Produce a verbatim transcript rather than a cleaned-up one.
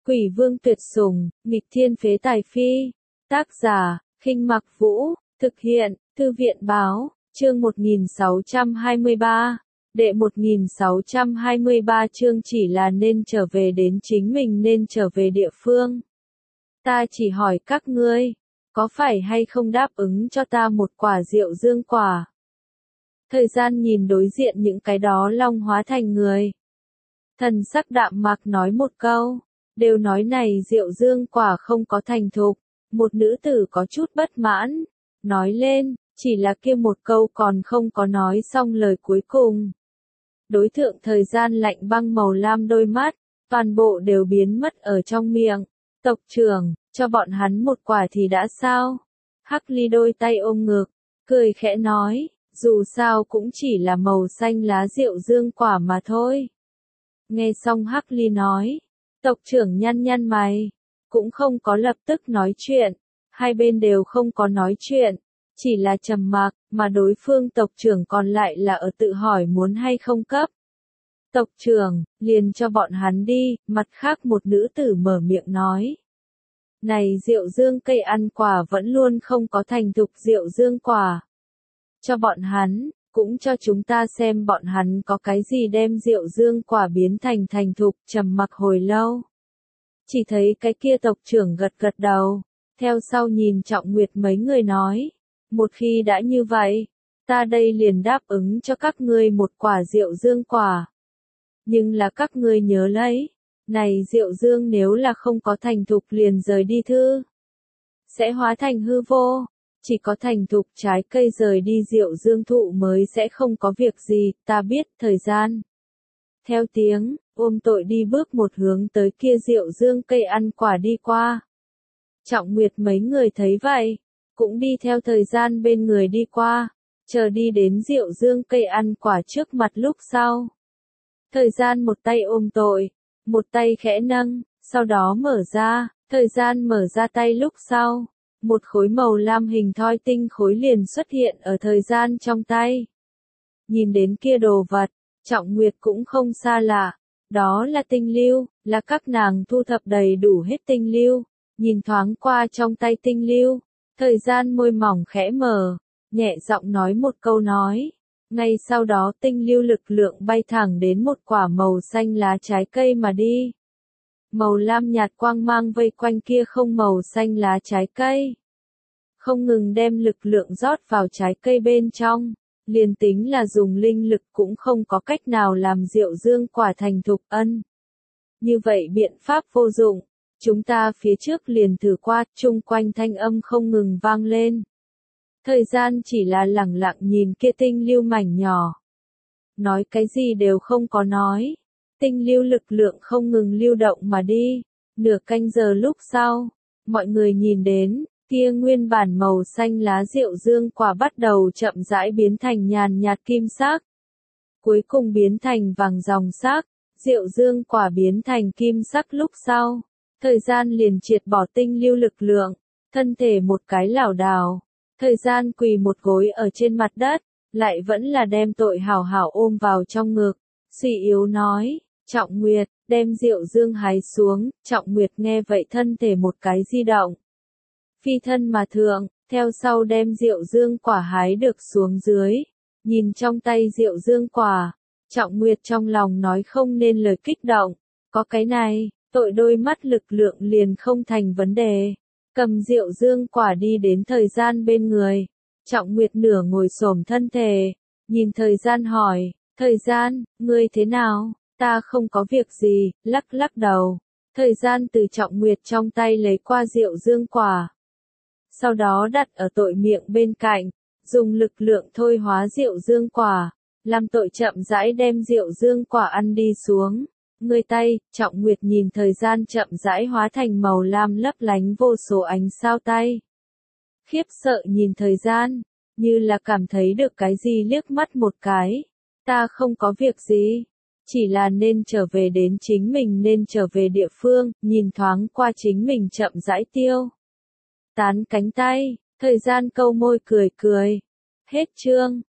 Quỷ vương tuyệt sủng, nghịch thiên phế tài phi. Tác giả, Khinh Mặc Vũ, thực hiện, Thư viện Báo, chương một nghìn sáu trăm hai mươi ba. Đệ một nghìn sáu trăm hai mươi ba chương chỉ là nên trở về đến chính mình nên trở về địa phương. Ta chỉ hỏi các ngươi, có phải hay không đáp ứng cho ta một quả rượu dương quả? Thời gian nhìn đối diện những cái đó long hóa thành người. Thần sắc đạm mạc nói một câu, đều nói này rượu dương quả không có thành thục, một nữ tử có chút bất mãn, nói lên, chỉ là kia một câu còn không có nói xong lời cuối cùng. Đối thượng thời gian lạnh băng màu lam đôi mắt, toàn bộ đều biến mất ở trong miệng. Tộc trưởng, cho bọn hắn một quả thì đã sao? Hắc Ly đôi tay ôm ngực, cười khẽ nói, dù sao cũng chỉ là màu xanh lá rượu dương quả mà thôi. Nghe xong Hắc Ly nói, tộc trưởng nhăn nhăn mày, cũng không có lập tức nói chuyện, hai bên đều không có nói chuyện, chỉ là trầm mặc, mà đối phương tộc trưởng còn lại là ở tự hỏi muốn hay không cấp. Tộc trưởng, liền cho bọn hắn đi, mặt khác một nữ tử mở miệng nói. Này rượu dương cây ăn quả vẫn luôn không có thành thục rượu dương quả. Cho bọn hắn, cũng cho chúng ta xem bọn hắn có cái gì đem rượu dương quả biến thành thành thục, trầm mặc hồi lâu. Chỉ thấy cái kia tộc trưởng gật gật đầu, theo sau nhìn Trọng Nguyệt mấy người nói, một khi đã như vậy, ta đây liền đáp ứng cho các ngươi một quả rượu dương quả. Nhưng là các ngươi nhớ lấy, này rượu dương nếu là không có thành thục liền rời đi thư, sẽ hóa thành hư vô, chỉ có thành thục trái cây rời đi rượu dương thụ mới sẽ không có việc gì, ta biết, thời gian. Theo tiếng, ôm tội đi bước một hướng tới kia rượu dương cây ăn quả đi qua. Trọng Nguyệt mấy người thấy vậy, cũng đi theo thời gian bên người đi qua, chờ đi đến rượu dương cây ăn quả trước mặt lúc sau. Thời gian một tay ôm tội, một tay khẽ nâng, sau đó mở ra, thời gian mở ra tay lúc sau, một khối màu lam hình thoi tinh khối liền xuất hiện ở thời gian trong tay. Nhìn đến kia đồ vật, Trọng Nguyệt cũng không xa lạ, đó là tinh lưu, là các nàng thu thập đầy đủ hết tinh lưu, nhìn thoáng qua trong tay tinh lưu, thời gian môi mỏng khẽ mở, nhẹ giọng nói một câu nói. Ngay sau đó tinh lưu lực lượng bay thẳng đến một quả màu xanh lá trái cây mà đi. Màu lam nhạt quang mang vây quanh kia không màu xanh lá trái cây. Không ngừng đem lực lượng rót vào trái cây bên trong, liền tính là dùng linh lực cũng không có cách nào làm rượu dương quả thành thục ân. Như vậy biện pháp vô dụng, chúng ta phía trước liền thử qua, chung quanh thanh âm không ngừng vang lên. Thời gian chỉ là lẳng lặng nhìn kia tinh lưu mảnh nhỏ. Nói cái gì đều không có nói. Tinh lưu lực lượng không ngừng lưu động mà đi. Nửa canh giờ lúc sau, mọi người nhìn đến, kia nguyên bản màu xanh lá rượu dương quả bắt đầu chậm rãi biến thành nhàn nhạt kim sắc. Cuối cùng biến thành vàng ròng sắc, rượu dương quả biến thành kim sắc lúc sau. Thời gian liền triệt bỏ tinh lưu lực lượng, thân thể một cái lảo đảo. Thời gian quỳ một gối ở trên mặt đất, lại vẫn là đem tội hảo hảo ôm vào trong ngực, suy yếu nói, Trọng Nguyệt, đem rượu dương hái xuống, Trọng Nguyệt nghe vậy thân thể một cái di động. Phi thân mà thượng, theo sau đem rượu dương quả hái được xuống dưới, nhìn trong tay rượu dương quả, Trọng Nguyệt trong lòng nói không nên lời kích động, có cái này, tội đôi mắt lực lượng liền không thành vấn đề. Cầm rượu dương quả đi đến thời gian bên người. Trọng Nguyệt nửa ngồi xổm thân thể, nhìn thời gian hỏi, thời gian, ngươi thế nào? Ta không có việc gì, lắc lắc đầu. Thời gian từ Trọng Nguyệt trong tay lấy qua rượu dương quả. Sau đó đặt ở tội miệng bên cạnh, dùng lực lượng thôi hóa rượu dương quả, làm tội chậm rãi đem rượu dương quả ăn đi xuống. Người tay, Trọng Nguyệt nhìn thời gian chậm rãi hóa thành màu lam lấp lánh vô số ánh sao tay. Khiếp sợ nhìn thời gian, như là cảm thấy được cái gì liếc mắt một cái. Ta không có việc gì, chỉ là nên trở về đến chính mình nên trở về địa phương, nhìn thoáng qua chính mình chậm rãi tiêu. Tán cánh tay, thời gian câu môi cười cười. Hết chương.